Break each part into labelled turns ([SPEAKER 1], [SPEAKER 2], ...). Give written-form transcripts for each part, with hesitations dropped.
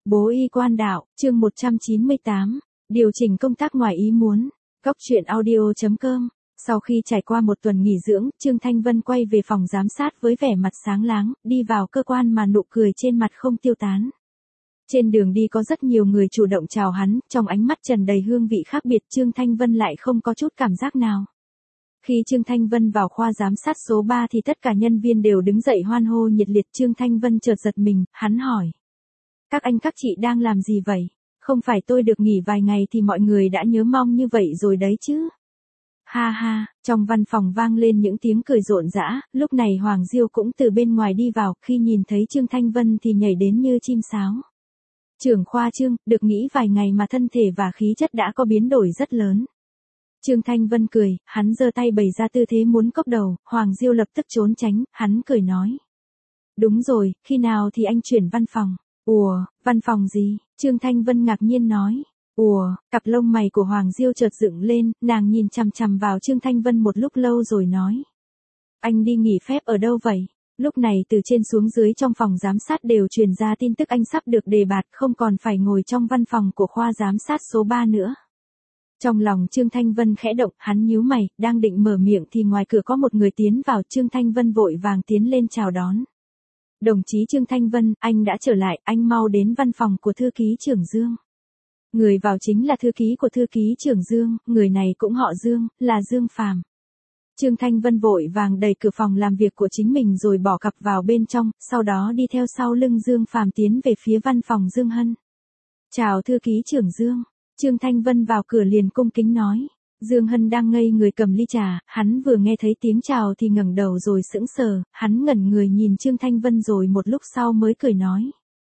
[SPEAKER 1] Bố y quan đạo, chương 198, điều chỉnh công tác ngoài ý muốn. Góc truyện audio.com. Sau khi trải qua một tuần nghỉ dưỡng, Trương Thanh Vân quay về phòng giám sát với vẻ mặt sáng láng, đi vào cơ quan mà nụ cười trên mặt không tiêu tán. Trên đường đi có rất nhiều người chủ động chào hắn, trong ánh mắt tràn đầy hương vị khác biệt, Trương Thanh Vân lại không có chút cảm giác nào. Khi Trương Thanh Vân vào khoa giám sát số 3 thì tất cả nhân viên đều đứng dậy hoan hô nhiệt liệt. Trương Thanh Vân chợt giật mình, hắn hỏi. Các anh các chị đang làm gì vậy? Không phải tôi được nghỉ vài ngày thì mọi người đã nhớ mong như vậy rồi đấy chứ? Ha ha, trong văn phòng vang lên những tiếng cười rộn rã, lúc này Hoàng Diêu cũng từ bên ngoài đi vào, khi nhìn thấy Trương Thanh Vân thì nhảy đến như chim sáo. Trưởng khoa Trương, được nghỉ vài ngày mà thân thể và khí chất đã có biến đổi rất lớn. Trương Thanh Vân cười, hắn giơ tay bày ra tư thế muốn cốc đầu, Hoàng Diêu lập tức trốn tránh, hắn cười nói. Đúng rồi, khi nào thì anh chuyển văn phòng? Ủa, văn phòng gì? Trương Thanh Vân ngạc nhiên nói. Ủa, cặp lông mày của Hoàng Diêu chợt dựng lên, nàng nhìn chằm chằm vào Trương Thanh Vân một lúc lâu rồi nói. Anh đi nghỉ phép ở đâu vậy? Lúc này từ trên xuống dưới trong phòng giám sát đều truyền ra tin tức anh sắp được đề bạt, không còn phải ngồi trong văn phòng của khoa giám sát số 3 nữa. Trong lòng Trương Thanh Vân khẽ động, hắn nhíu mày, đang định mở miệng thì ngoài cửa có một người tiến vào, Trương Thanh Vân vội vàng tiến lên chào đón. Đồng chí Trương Thanh Vân, anh đã trở lại, anh mau đến văn phòng của thư ký trưởng Dương. Người vào chính là thư ký của thư ký trưởng Dương, người này cũng họ Dương, là Dương Phàm. Trương Thanh Vân vội vàng đẩy cửa phòng làm việc của chính mình rồi bỏ cặp vào bên trong, sau đó đi theo sau lưng Dương Phàm tiến về phía văn phòng Dương Hân. Chào thư ký trưởng Dương. Trương Thanh Vân vào cửa liền cung kính nói. Dương Hân đang ngây người cầm ly trà, hắn vừa nghe thấy tiếng chào thì ngẩng đầu rồi sững sờ, hắn ngẩn người nhìn Trương Thanh Vân rồi một lúc sau mới cười nói.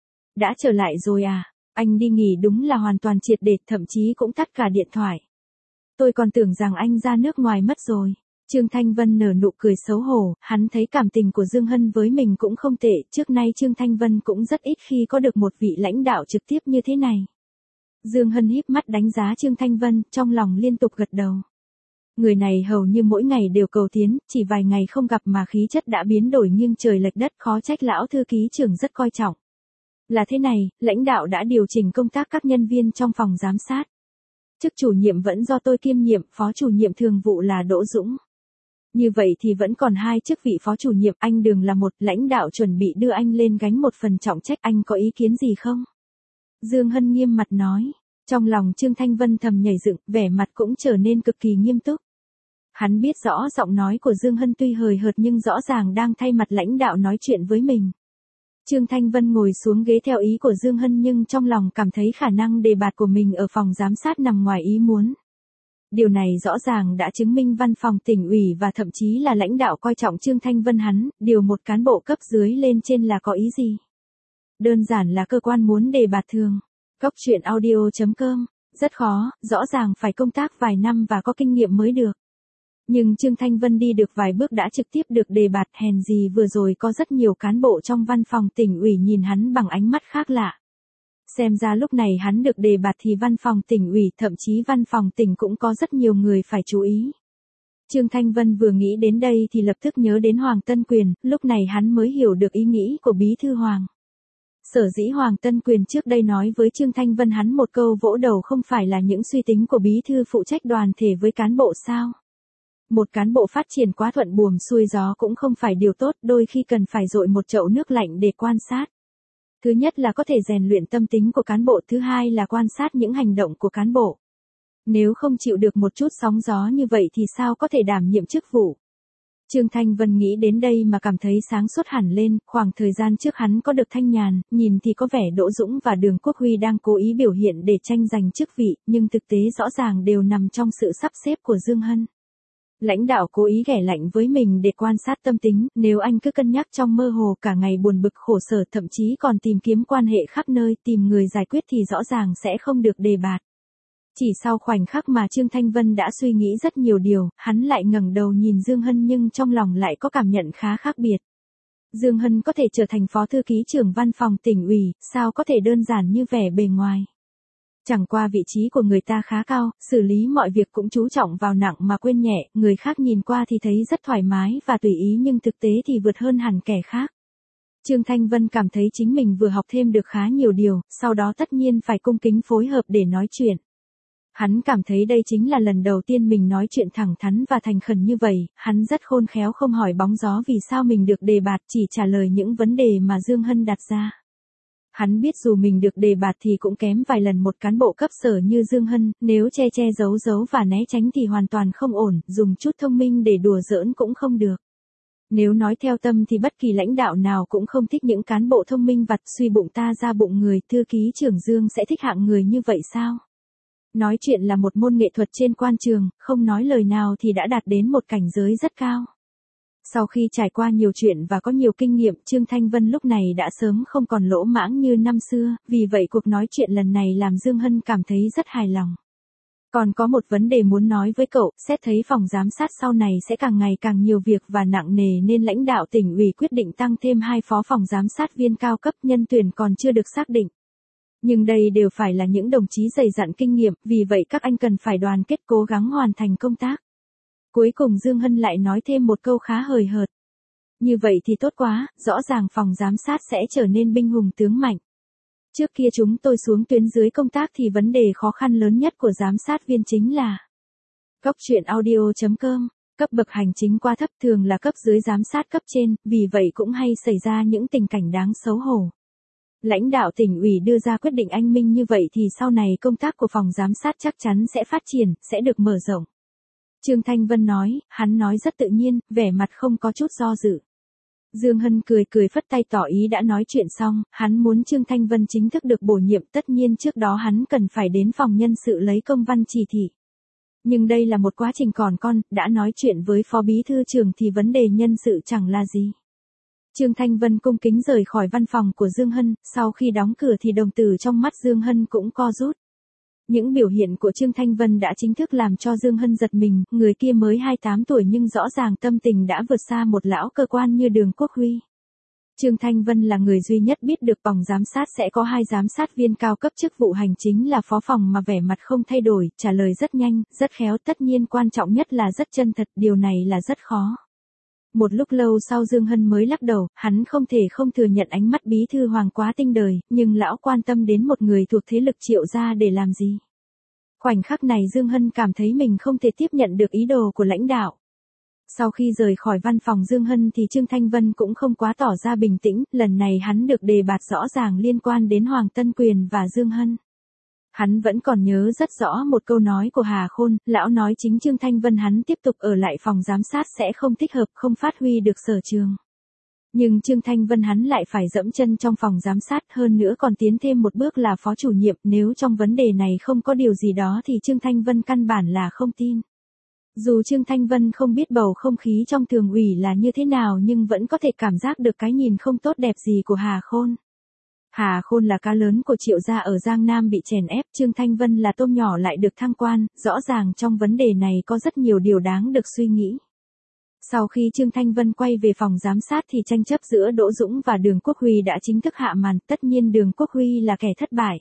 [SPEAKER 1] Đã trở lại rồi à, anh đi nghỉ đúng là hoàn toàn triệt để, thậm chí cũng tắt cả điện thoại. Tôi còn tưởng rằng anh ra nước ngoài mất rồi. Trương Thanh Vân nở nụ cười xấu hổ, hắn thấy cảm tình của Dương Hân với mình cũng không tệ, trước nay Trương Thanh Vân cũng rất ít khi có được một vị lãnh đạo trực tiếp như thế này. Dương Hân híp mắt đánh giá Trương Thanh Vân, trong lòng liên tục gật đầu. Người này hầu như mỗi ngày đều cầu tiến, chỉ vài ngày không gặp mà khí chất đã biến đổi nghiêng trời lệch đất, khó trách lão thư ký trưởng rất coi trọng. Là thế này, lãnh đạo đã điều chỉnh công tác các nhân viên trong phòng giám sát. Chức chủ nhiệm vẫn do tôi kiêm nhiệm, phó chủ nhiệm thường vụ là Đỗ Dũng. Như vậy thì vẫn còn 2 chức vị phó chủ nhiệm, anh Đường là một, lãnh đạo chuẩn bị đưa anh lên gánh một phần trọng trách, anh có ý kiến gì không? Dương Hân nghiêm mặt nói. Trong lòng Trương Thanh Vân thầm nhảy dựng, vẻ mặt cũng trở nên cực kỳ nghiêm túc. Hắn biết rõ giọng nói của Dương Hân tuy hời hợt nhưng rõ ràng đang thay mặt lãnh đạo nói chuyện với mình. Trương Thanh Vân ngồi xuống ghế theo ý của Dương Hân nhưng trong lòng cảm thấy khả năng đề bạt của mình ở phòng giám sát nằm ngoài ý muốn. Điều này rõ ràng đã chứng minh văn phòng tỉnh ủy và thậm chí là lãnh đạo coi trọng Trương Thanh Vân hắn, điều một cán bộ cấp dưới lên trên là có ý gì? Đơn giản là cơ quan muốn đề bạt thường. Góc truyện audio.com, rất khó, rõ ràng phải công tác vài năm và có kinh nghiệm mới được. Nhưng Trương Thanh Vân đi được vài bước đã trực tiếp được đề bạt, hèn gì vừa rồi có rất nhiều cán bộ trong văn phòng tỉnh ủy nhìn hắn bằng ánh mắt khác lạ. Xem ra lúc này hắn được đề bạt thì văn phòng tỉnh ủy, thậm chí văn phòng tỉnh cũng có rất nhiều người phải chú ý. Trương Thanh Vân vừa nghĩ đến đây thì lập tức nhớ đến Hoàng Tân Quyền, lúc này hắn mới hiểu được ý nghĩ của Bí thư Hoàng. Sở dĩ Hoàng Tân Quyền trước đây nói với Trương Thanh Vân hắn một câu vỗ đầu không phải là những suy tính của bí thư phụ trách đoàn thể với cán bộ sao? Một cán bộ phát triển quá thuận buồm xuôi gió cũng không phải điều tốt, đôi khi cần phải dội một chậu nước lạnh để quan sát. Thứ nhất là có thể rèn luyện tâm tính của cán bộ, thứ hai là quan sát những hành động của cán bộ. Nếu không chịu được một chút sóng gió như vậy thì sao có thể đảm nhiệm chức vụ? Trương Thanh Vân nghĩ đến đây mà cảm thấy sáng suốt hẳn lên, khoảng thời gian trước hắn có được thanh nhàn, nhìn thì có vẻ Đỗ Dũng và Đường Quốc Huy đang cố ý biểu hiện để tranh giành chức vị, nhưng thực tế rõ ràng đều nằm trong sự sắp xếp của Dương Hân. Lãnh đạo cố ý ghẻ lạnh với mình để quan sát tâm tính, nếu anh cứ cân nhắc trong mơ hồ cả ngày buồn bực khổ sở thậm chí còn tìm kiếm quan hệ khắp nơi tìm người giải quyết thì rõ ràng sẽ không được đề bạt. Chỉ sau khoảnh khắc mà Trương Thanh Vân đã suy nghĩ rất nhiều điều, hắn lại ngẩng đầu nhìn Dương Hân nhưng trong lòng lại có cảm nhận khá khác biệt. Dương Hân có thể trở thành phó thư ký trưởng văn phòng tỉnh ủy, sao có thể đơn giản như vẻ bề ngoài. Chẳng qua vị trí của người ta khá cao, xử lý mọi việc cũng chú trọng vào nặng mà quên nhẹ, người khác nhìn qua thì thấy rất thoải mái và tùy ý nhưng thực tế thì vượt hơn hẳn kẻ khác. Trương Thanh Vân cảm thấy chính mình vừa học thêm được khá nhiều điều, sau đó tất nhiên phải cung kính phối hợp để nói chuyện. Hắn cảm thấy đây chính là lần đầu tiên mình nói chuyện thẳng thắn và thành khẩn như vậy, hắn rất khôn khéo không hỏi bóng gió vì sao mình được đề bạt, chỉ trả lời những vấn đề mà Dương Hân đặt ra. Hắn biết dù mình được đề bạt thì cũng kém vài lần một cán bộ cấp sở như Dương Hân, nếu che che giấu giấu và né tránh thì hoàn toàn không ổn, dùng chút thông minh để đùa giỡn cũng không được. Nếu nói theo tâm thì bất kỳ lãnh đạo nào cũng không thích những cán bộ thông minh vặt suy bụng ta ra bụng người, thư ký trưởng Dương sẽ thích hạng người như vậy sao? Nói chuyện là một môn nghệ thuật trên quan trường, không nói lời nào thì đã đạt đến một cảnh giới rất cao. Sau khi trải qua nhiều chuyện và có nhiều kinh nghiệm, Trương Thanh Vân lúc này đã sớm không còn lỗ mãng như năm xưa, vì vậy cuộc nói chuyện lần này làm Dương Hân cảm thấy rất hài lòng. Còn có một vấn đề muốn nói với cậu, xét thấy phòng giám sát sau này sẽ càng ngày càng nhiều việc và nặng nề nên lãnh đạo tỉnh ủy quyết định tăng thêm 2 phó phòng giám sát viên cao cấp, nhân tuyển còn chưa được xác định. Nhưng đây đều phải là những đồng chí dày dặn kinh nghiệm, vì vậy các anh cần phải đoàn kết cố gắng hoàn thành công tác. Cuối cùng Dương Hân lại nói thêm một câu khá hời hợt. Như vậy thì tốt quá, rõ ràng phòng giám sát sẽ trở nên binh hùng tướng mạnh. Trước kia chúng tôi xuống tuyến dưới công tác thì vấn đề khó khăn lớn nhất của giám sát viên chính là Cóc truyện audio.com, cấp bậc hành chính quá thấp thường là cấp dưới giám sát cấp trên, vì vậy cũng hay xảy ra những tình cảnh đáng xấu hổ. Lãnh đạo tỉnh ủy đưa ra quyết định anh minh như vậy thì sau này công tác của phòng giám sát chắc chắn sẽ phát triển, sẽ được mở rộng. Trương Thanh Vân nói, hắn nói rất tự nhiên, vẻ mặt không có chút do dự. Dương Hân cười cười phất tay tỏ ý đã nói chuyện xong, hắn muốn Trương Thanh Vân chính thức được bổ nhiệm, tất nhiên trước đó hắn cần phải đến phòng nhân sự lấy công văn chỉ thị. Nhưng đây là một quá trình còn con, đã nói chuyện với phó bí thư trưởng thì vấn đề nhân sự chẳng là gì. Trương Thanh Vân cung kính rời khỏi văn phòng của Dương Hân, sau khi đóng cửa thì đồng tử trong mắt Dương Hân cũng co rút. Những biểu hiện của Trương Thanh Vân đã chính thức làm cho Dương Hân giật mình, người kia mới 28 tuổi nhưng rõ ràng tâm tình đã vượt xa một lão cơ quan như Đường Quốc Huy. Trương Thanh Vân là người duy nhất biết được phòng giám sát sẽ có 2 giám sát viên cao cấp, chức vụ hành chính là phó phòng mà vẻ mặt không thay đổi, trả lời rất nhanh, rất khéo, tất nhiên quan trọng nhất là rất chân thật, điều này là rất khó. Một lúc lâu sau Dương Hân mới lắc đầu, hắn không thể không thừa nhận ánh mắt bí thư Hoàng quá tinh đời, nhưng lão quan tâm đến một người thuộc thế lực Triệu gia để làm gì? Khoảnh khắc này Dương Hân cảm thấy mình không thể tiếp nhận được ý đồ của lãnh đạo. Sau khi rời khỏi văn phòng Dương Hân thì Trương Thanh Vân cũng không quá tỏ ra bình tĩnh, lần này hắn được đề bạt rõ ràng liên quan đến Hoàng Tân Quyền và Dương Hân. Hắn vẫn còn nhớ rất rõ một câu nói của Hà Khôn, lão nói chính Trương Thanh Vân hắn tiếp tục ở lại phòng giám sát sẽ không thích hợp, không phát huy được sở trường. Nhưng Trương Thanh Vân hắn lại phải dẫm chân trong phòng giám sát, hơn nữa còn tiến thêm một bước là phó chủ nhiệm, nếu trong vấn đề này không có điều gì đó thì Trương Thanh Vân căn bản là không tin. Dù Trương Thanh Vân không biết bầu không khí trong thường ủy là như thế nào nhưng vẫn có thể cảm giác được cái nhìn không tốt đẹp gì của Hà Khôn. Hà Khôn là cá lớn của Triệu gia ở Giang Nam bị chèn ép, Trương Thanh Vân là tôm nhỏ lại được thăng quan, rõ ràng trong vấn đề này có rất nhiều điều đáng được suy nghĩ. Sau khi Trương Thanh Vân quay về phòng giám sát thì tranh chấp giữa Đỗ Dũng và Đường Quốc Huy đã chính thức hạ màn, tất nhiên Đường Quốc Huy là kẻ thất bại.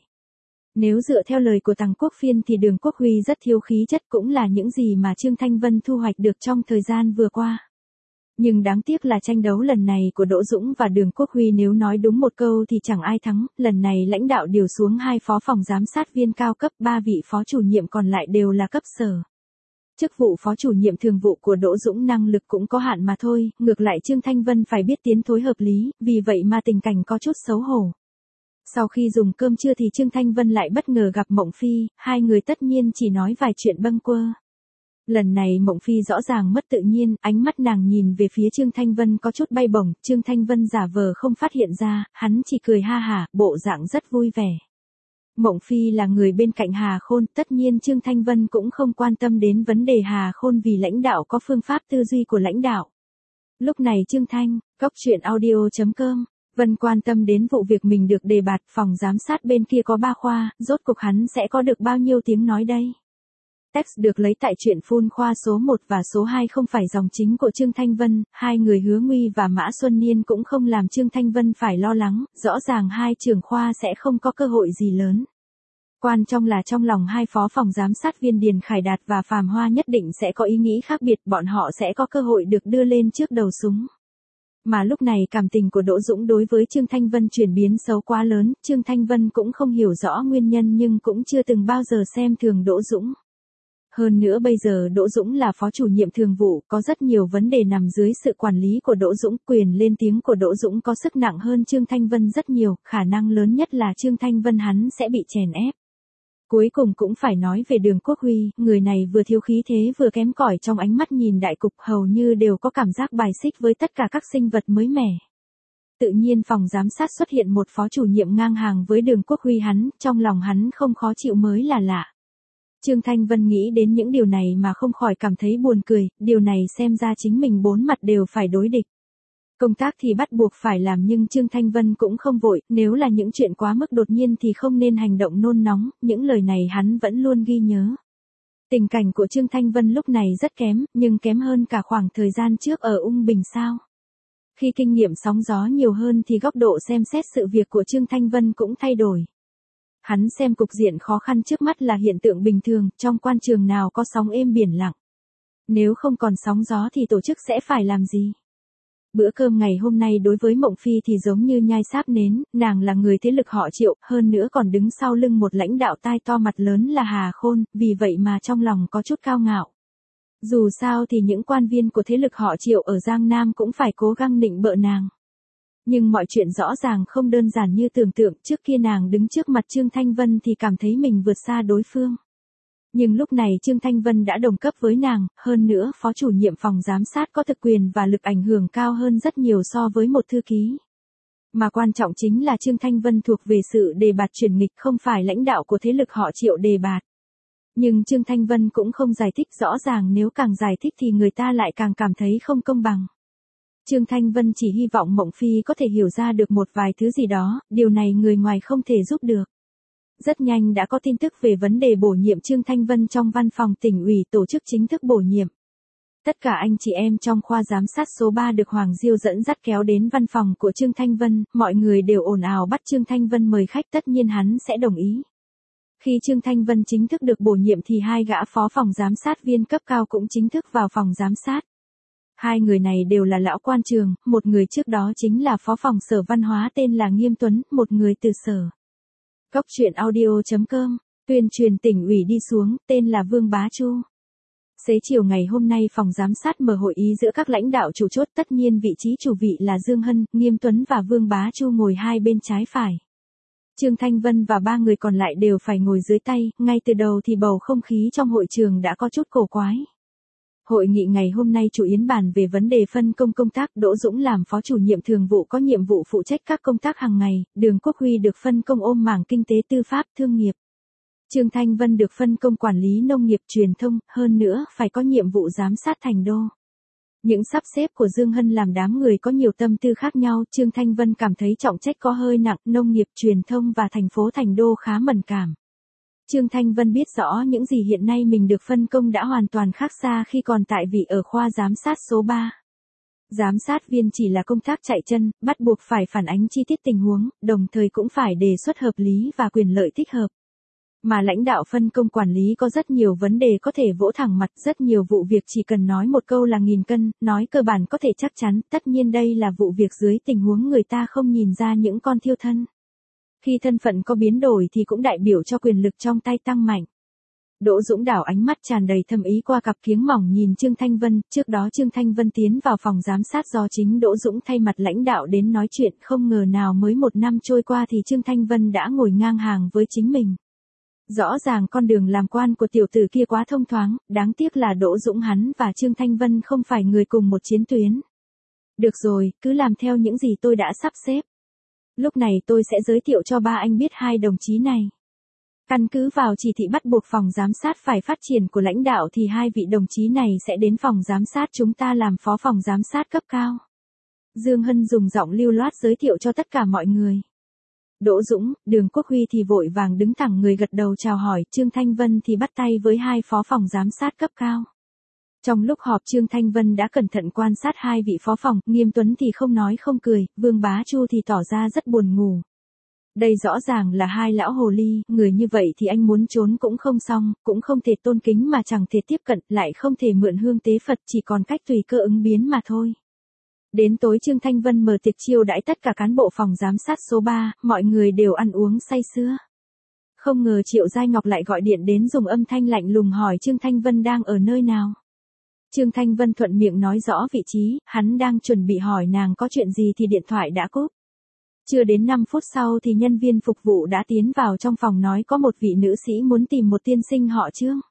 [SPEAKER 1] Nếu dựa theo lời của Tằng Quốc Phiên thì Đường Quốc Huy rất thiếu khí chất, cũng là những gì mà Trương Thanh Vân thu hoạch được trong thời gian vừa qua. Nhưng đáng tiếc là tranh đấu lần này của Đỗ Dũng và Đường Quốc Huy nếu nói đúng một câu thì chẳng ai thắng, lần này lãnh đạo điều xuống 2 phó phòng giám sát viên cao cấp, 3 vị phó chủ nhiệm còn lại đều là cấp sở. Chức vụ phó chủ nhiệm thường vụ của Đỗ Dũng năng lực cũng có hạn mà thôi, ngược lại Trương Thanh Vân phải biết tiến thối hợp lý, vì vậy mà tình cảnh có chút xấu hổ. Sau khi dùng cơm trưa thì Trương Thanh Vân lại bất ngờ gặp Mộng Phi, hai người tất nhiên chỉ nói vài chuyện bâng quơ. Lần này Mộng Phi rõ ràng mất tự nhiên, ánh mắt nàng nhìn về phía Trương Thanh Vân có chút bay bổng, Trương Thanh Vân giả vờ không phát hiện ra, hắn chỉ cười ha hả, bộ dạng rất vui vẻ. Mộng Phi là người bên cạnh Hà Khôn, tất nhiên Trương Thanh Vân cũng không quan tâm đến vấn đề Hà Khôn vì lãnh đạo có phương pháp tư duy của lãnh đạo. Lúc này Trương Thanh, Cóc truyện audio.com, Vân quan tâm đến vụ việc mình được đề bạt, phòng giám sát bên kia có 3 khoa, rốt cuộc hắn sẽ có được bao nhiêu tiếng nói đây? Text được lấy tại truyện Phun khoa số 1 và số 2 không phải dòng chính của Trương Thanh Vân, hai người Hứa Nguy và Mã Xuân Niên cũng không làm Trương Thanh Vân phải lo lắng, rõ ràng hai trưởng khoa sẽ không có cơ hội gì lớn. Quan trọng là trong lòng hai phó phòng giám sát viên Điền Khải Đạt và Phàm Hoa nhất định sẽ có ý nghĩ khác biệt, bọn họ sẽ có cơ hội được đưa lên trước đầu súng. Mà lúc này cảm tình của Đỗ Dũng đối với Trương Thanh Vân chuyển biến xấu quá lớn, Trương Thanh Vân cũng không hiểu rõ nguyên nhân nhưng cũng chưa từng bao giờ xem thường Đỗ Dũng. Hơn nữa bây giờ Đỗ Dũng là phó chủ nhiệm thường vụ, có rất nhiều vấn đề nằm dưới sự quản lý của Đỗ Dũng, quyền lên tiếng của Đỗ Dũng có sức nặng hơn Trương Thanh Vân rất nhiều, khả năng lớn nhất là Trương Thanh Vân hắn sẽ bị chèn ép. Cuối cùng cũng phải nói về Đường Quốc Huy, người này vừa thiếu khí thế vừa kém cỏi trong ánh mắt nhìn đại cục, hầu như đều có cảm giác bài xích với tất cả các sinh vật mới mẻ. Tự nhiên phòng giám sát xuất hiện một phó chủ nhiệm ngang hàng với Đường Quốc Huy hắn, trong lòng hắn không khó chịu mới là lạ. Trương Thanh Vân nghĩ đến những điều này mà không khỏi cảm thấy buồn cười, điều này xem ra chính mình bốn mặt đều phải đối địch. Công tác thì bắt buộc phải làm nhưng Trương Thanh Vân cũng không vội, nếu là những chuyện quá mức đột nhiên thì không nên hành động nôn nóng, những lời này hắn vẫn luôn ghi nhớ. Tình cảnh của Trương Thanh Vân lúc này rất kém, nhưng kém hơn cả khoảng thời gian trước ở Ung Bình sao. Khi kinh nghiệm sóng gió nhiều hơn thì góc độ xem xét sự việc của Trương Thanh Vân cũng thay đổi. Hắn xem cục diện khó khăn trước mắt là hiện tượng bình thường, trong quan trường nào có sóng êm biển lặng. Nếu không còn sóng gió thì tổ chức sẽ phải làm gì? Bữa cơm ngày hôm nay đối với Mộng Phi thì giống như nhai sáp nến, nàng là người thế lực họ Triệu, hơn nữa còn đứng sau lưng một lãnh đạo tai to mặt lớn là Hà Khôn, vì vậy mà trong lòng có chút cao ngạo. Dù sao thì những quan viên của thế lực họ Triệu ở Giang Nam cũng phải cố gắng nịnh bợ nàng. Nhưng mọi chuyện rõ ràng không đơn giản như tưởng tượng, trước kia nàng đứng trước mặt Trương Thanh Vân thì cảm thấy mình vượt xa đối phương. Nhưng lúc này Trương Thanh Vân đã đồng cấp với nàng, hơn nữa phó chủ nhiệm phòng giám sát có thực quyền và lực ảnh hưởng cao hơn rất nhiều so với một thư ký. Mà quan trọng chính là Trương Thanh Vân thuộc về sự đề bạt chuyển nghịch, không phải lãnh đạo của thế lực họ Triệu đề bạt. Nhưng Trương Thanh Vân cũng không giải thích rõ ràng, nếu càng giải thích thì người ta lại càng cảm thấy không công bằng. Trương Thanh Vân chỉ hy vọng Mộng Phi có thể hiểu ra được một vài thứ gì đó, điều này người ngoài không thể giúp được. Rất nhanh đã có tin tức về vấn đề bổ nhiệm Trương Thanh Vân trong văn phòng tỉnh ủy tổ chức chính thức bổ nhiệm. Tất cả anh chị em trong khoa giám sát số 3 được Hoàng Diêu dẫn dắt kéo đến văn phòng của Trương Thanh Vân, mọi người đều ồn ào bắt Trương Thanh Vân mời khách, tất nhiên hắn sẽ đồng ý. Khi Trương Thanh Vân chính thức được bổ nhiệm thì hai gã phó phòng giám sát viên cấp cao cũng chính thức vào phòng giám sát. Hai người này đều là lão quan trường, một người trước đó chính là phó phòng sở văn hóa tên là Nghiêm Tuấn, một người từ sở. Góc truyện audio.com, tuyên truyền tỉnh ủy đi xuống, tên là Vương Bá Chu. Xế chiều ngày hôm nay phòng giám sát mở hội ý giữa các lãnh đạo chủ chốt, tất nhiên vị trí chủ vị là Dương Hân, Nghiêm Tuấn và Vương Bá Chu ngồi hai bên trái phải. Trương Thanh Vân và ba người còn lại đều phải ngồi dưới tay, ngay từ đầu thì bầu không khí trong hội trường đã có chút cổ quái. Hội nghị ngày hôm nay chủ yếu bàn về vấn đề phân công công tác, Đỗ Dũng làm phó chủ nhiệm thường vụ có nhiệm vụ phụ trách các công tác hàng ngày, Đường Quốc Huy được phân công ôm mảng kinh tế tư pháp thương nghiệp. Trương Thanh Vân được phân công quản lý nông nghiệp truyền thông, hơn nữa phải có nhiệm vụ giám sát thành đô. Những sắp xếp của Dương Hân làm đám người có nhiều tâm tư khác nhau, Trương Thanh Vân cảm thấy trọng trách có hơi nặng, nông nghiệp truyền thông và thành phố thành đô khá mẫn cảm. Trương Thanh Vân biết rõ những gì hiện nay mình được phân công đã hoàn toàn khác xa khi còn tại vị ở khoa giám sát số 3. Giám sát viên chỉ là công tác chạy chân, bắt buộc phải phản ánh chi tiết tình huống, đồng thời cũng phải đề xuất hợp lý và quyền lợi thích hợp. Mà lãnh đạo phân công quản lý có rất nhiều vấn đề có thể vỗ thẳng mặt, rất nhiều vụ việc chỉ cần nói một câu là nghìn cân, nói cơ bản có thể chắc chắn, tất nhiên đây là vụ việc dưới tình huống người ta không nhìn ra những con thiêu thân. Khi thân phận có biến đổi thì cũng đại biểu cho quyền lực trong tay tăng mạnh. Đỗ Dũng đảo ánh mắt tràn đầy thâm ý qua cặp kiếng mỏng nhìn Trương Thanh Vân, trước đó Trương Thanh Vân tiến vào phòng giám sát do chính Đỗ Dũng thay mặt lãnh đạo đến nói chuyện, không ngờ nào mới một năm trôi qua thì Trương Thanh Vân đã ngồi ngang hàng với chính mình. Rõ ràng con đường làm quan của tiểu tử kia quá thông thoáng, đáng tiếc là Đỗ Dũng hắn và Trương Thanh Vân không phải người cùng một chiến tuyến. Được rồi, cứ làm theo những gì tôi đã sắp xếp. Lúc này tôi sẽ giới thiệu cho ba anh biết hai đồng chí này. Căn cứ vào chỉ thị bắt buộc phòng giám sát phải phát triển của lãnh đạo thì hai vị đồng chí này sẽ đến phòng giám sát chúng ta làm phó phòng giám sát cấp cao. Dương Hân dùng giọng lưu loát giới thiệu cho tất cả mọi người. Đỗ Dũng, Đường Quốc Huy thì vội vàng đứng thẳng người gật đầu chào hỏi, Trương Thanh Vân thì bắt tay với hai phó phòng giám sát cấp cao. Trong lúc họp Trương Thanh Vân đã cẩn thận quan sát hai vị phó phòng, Nghiêm Tuấn thì không nói không cười, Vương Bá Chu thì tỏ ra rất buồn ngủ. Đây rõ ràng là hai lão hồ ly, người như vậy thì anh muốn trốn cũng không xong, cũng không thể tôn kính mà chẳng thể tiếp cận, lại không thể mượn hương tế Phật, chỉ còn cách tùy cơ ứng biến mà thôi. Đến tối Trương Thanh Vân mở tiệc chiêu đãi tất cả cán bộ phòng giám sát số 3, mọi người đều ăn uống say sưa. Không ngờ Triệu Giai Ngọc lại gọi điện đến dùng âm thanh lạnh lùng hỏi Trương Thanh Vân đang ở nơi nào. Trương Thanh Vân thuận miệng nói rõ vị trí, hắn đang chuẩn bị hỏi nàng có chuyện gì thì điện thoại đã cúp. Chưa đến 5 phút sau thì nhân viên phục vụ đã tiến vào trong phòng nói có một vị nữ sĩ muốn tìm một tiên sinh họ Trương.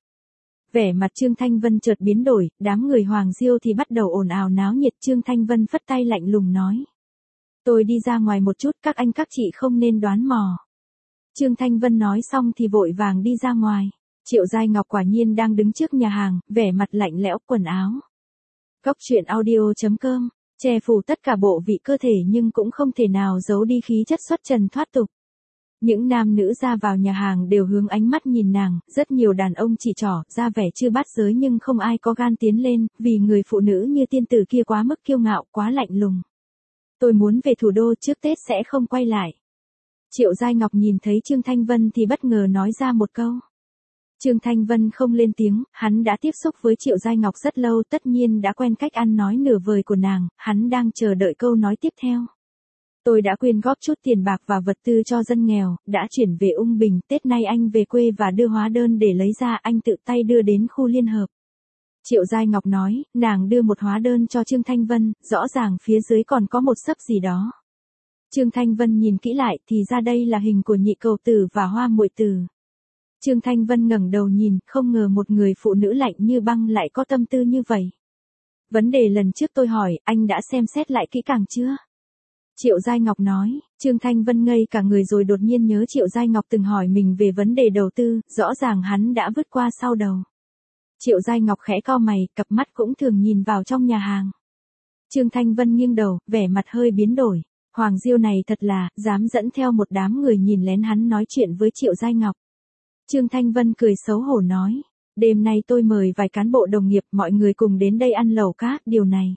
[SPEAKER 1] Vẻ mặt Trương Thanh Vân chợt biến đổi, đám người Hoàng Diêu thì bắt đầu ồn ào náo nhiệt. Trương Thanh Vân phất tay lạnh lùng nói. Tôi đi ra ngoài một chút, các anh các chị không nên đoán mò. Trương Thanh Vân nói xong thì vội vàng đi ra ngoài. Triệu Giai Ngọc quả nhiên đang đứng trước nhà hàng, vẻ mặt lạnh lẽo, quần áo. Góc truyện audio.com, che phủ tất cả bộ vị cơ thể nhưng cũng không thể nào giấu đi khí chất xuất trần thoát tục. Những nam nữ ra vào nhà hàng đều hướng ánh mắt nhìn nàng, rất nhiều đàn ông chỉ trỏ, ra vẻ chưa bát giới nhưng không ai có gan tiến lên, vì người phụ nữ như tiên tử kia quá mức kiêu ngạo, quá lạnh lùng. Tôi muốn về thủ đô, trước Tết sẽ không quay lại. Triệu Giai Ngọc nhìn thấy Trương Thanh Vân thì bất ngờ nói ra một câu. Trương Thanh Vân không lên tiếng, hắn đã tiếp xúc với Triệu Giai Ngọc rất lâu, tất nhiên đã quen cách ăn nói nửa vời của nàng, hắn đang chờ đợi câu nói tiếp theo. Tôi đã quyên góp chút tiền bạc và vật tư cho dân nghèo, đã chuyển về Ung Bình, Tết nay anh về quê và đưa hóa đơn để lấy ra, anh tự tay đưa đến khu liên hợp. Triệu Giai Ngọc nói, nàng đưa một hóa đơn cho Trương Thanh Vân, rõ ràng phía dưới còn có một xấp gì đó. Trương Thanh Vân nhìn kỹ lại thì ra đây là hình của Nhị Cầu Tử và Hoa Muội Tử. Trương Thanh Vân ngẩng đầu nhìn, không ngờ một người phụ nữ lạnh như băng lại có tâm tư như vậy. Vấn đề lần trước tôi hỏi, anh đã xem xét lại kỹ càng chưa? Triệu Giai Ngọc nói, Trương Thanh Vân ngây cả người rồi đột nhiên nhớ Triệu Giai Ngọc từng hỏi mình về vấn đề đầu tư, rõ ràng hắn đã vứt qua sau đầu. Triệu Giai Ngọc khẽ cau mày, cặp mắt cũng thường nhìn vào trong nhà hàng. Trương Thanh Vân nghiêng đầu, vẻ mặt hơi biến đổi. Hoàng Diêu này thật là, dám dẫn theo một đám người nhìn lén hắn nói chuyện với Triệu Giai Ngọc. Trương Thanh Vân cười xấu hổ nói, đêm nay tôi mời vài cán bộ đồng nghiệp mọi người cùng đến đây ăn lẩu cá, điều này.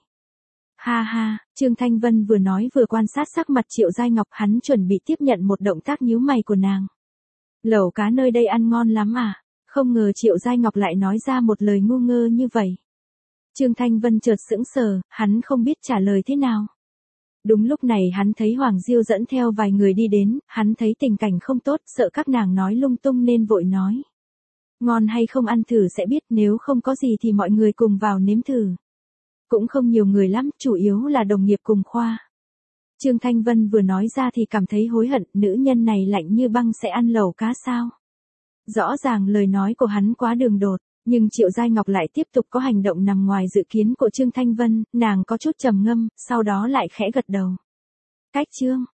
[SPEAKER 1] Ha ha, Trương Thanh Vân vừa nói vừa quan sát sắc mặt Triệu Giai Ngọc, hắn chuẩn bị tiếp nhận một động tác nhíu mày của nàng. Lẩu cá nơi đây ăn ngon lắm à? Không ngờ Triệu Giai Ngọc lại nói ra một lời ngu ngơ như vậy. Trương Thanh Vân chợt sững sờ, hắn không biết trả lời thế nào. Đúng lúc này hắn thấy Hoàng Diêu dẫn theo vài người đi đến, hắn thấy tình cảnh không tốt, sợ các nàng nói lung tung nên vội nói. Ngon hay không ăn thử sẽ biết, nếu không có gì thì mọi người cùng vào nếm thử. Cũng không nhiều người lắm, chủ yếu là đồng nghiệp cùng khoa. Trương Thanh Vân vừa nói ra thì cảm thấy hối hận, nữ nhân này lạnh như băng sẽ ăn lẩu cá sao? Rõ ràng lời nói của hắn quá đường đột, nhưng Triệu Giai Ngọc lại tiếp tục có hành động nằm ngoài dự kiến của Trương Thanh Vân, nàng có chút trầm ngâm, sau đó lại khẽ gật đầu. Cách Trương